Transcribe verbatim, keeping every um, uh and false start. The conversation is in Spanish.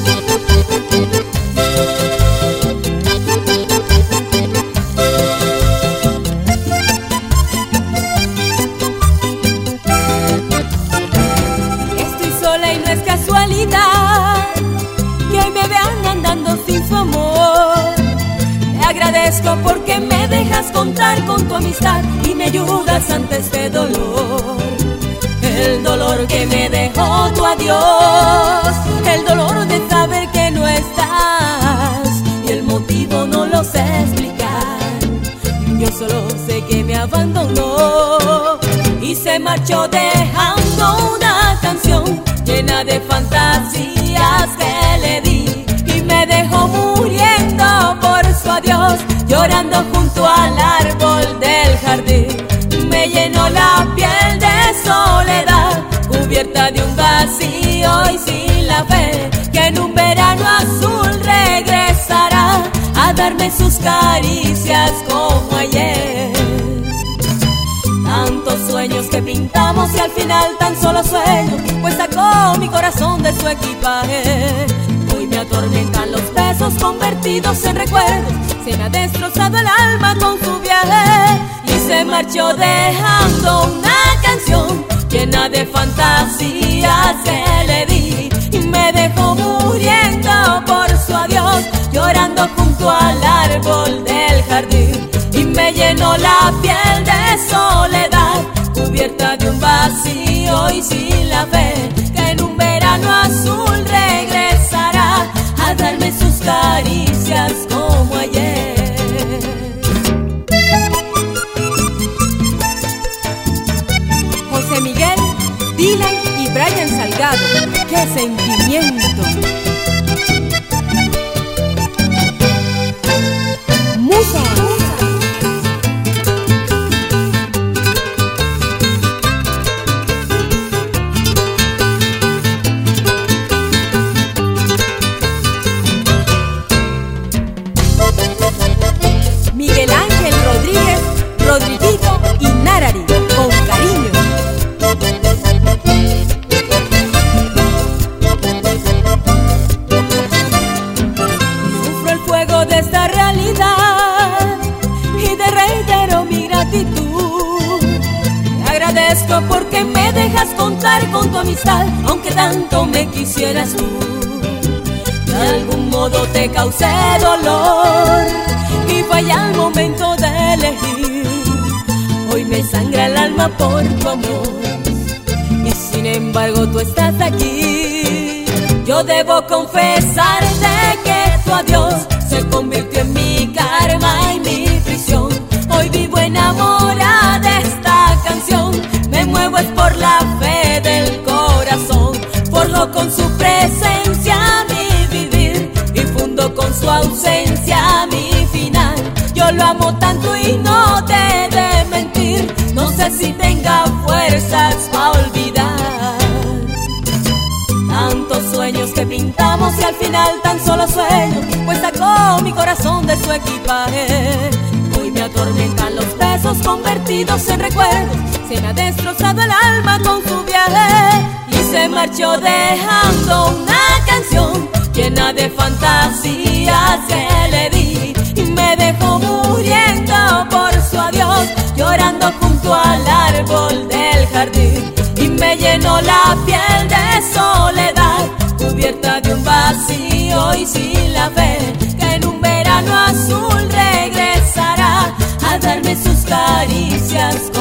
Estoy sola y no es casualidad que hoy me vean andando sin su amor. Te agradezco porque me dejas contar con tu amistad y me ayudas ante este dolor. El dolor que me dejó tu adiós, el dolor de saber que no estás y el motivo no lo sé explicar. Yo solo sé que me abandonó y se marchó dejando una canción llena de fantasías que le di y me dejó muriendo por su adiós, llorando junto al árbol del jardín. Me llenó la piel de soledad, cubierta de un vacío y sin la fe que en un verano azul regresará a darme sus caricias como ayer. Tantos sueños que pintamos y al final tan solo sueños, pues sacó mi corazón de su equipaje. Hoy me atormentan los besos convertidos en recuerdos, se me ha destrozado el alma con su viaje y se marchó dejando una canción llena de fantasías que le di y me dejó muriendo por su adiós, llorando junto al árbol del jardín. Y me llenó la piel de soledad, cubierta de un vacío y sin la fe que en un verano azul regresará a darme sus caricias como ayer. José Miguel, Dylan y Brian Salgado, ¡qué sentimiento! Musa. Miguel Ángel Rodríguez, Rodriguito y Narari, con cariño. Sufro el fuego de esta realidad y te reitero mi gratitud. Te agradezco porque me dejas contar con tu amistad, aunque tanto me quisieras tú. De algún modo te causé dolor y fue ya el momento de elegir. Hoy me sangra el alma por tu amor y sin embargo tú estás aquí. Yo debo confesarte que tu adiós se convirtió en mi karma y mi prisión. Hoy vivo enamorada de esta canción, me muevo es por la fe del corazón. Forjo con su presencia mi vivir y fundo con su ausencia mi final. Yo lo amo tanto y no te he de mentir, no sé si tenga fuerzas para olvidar. Tantos sueños que pintamos y al final tan solo sueños, pues sacó mi corazón de su equipaje. Hoy me atormentan los besos convertidos en recuerdos, se me ha destrozado el alma con su viaje y se marchó dejando una canción llena de fantasías que le di y me dejó muriendo por su adiós, llorando junto al árbol del jardín. Y me llenó la piel de soledad, cubierta de un vacío y sin la fe que en un verano azul regresará a darme sus caricias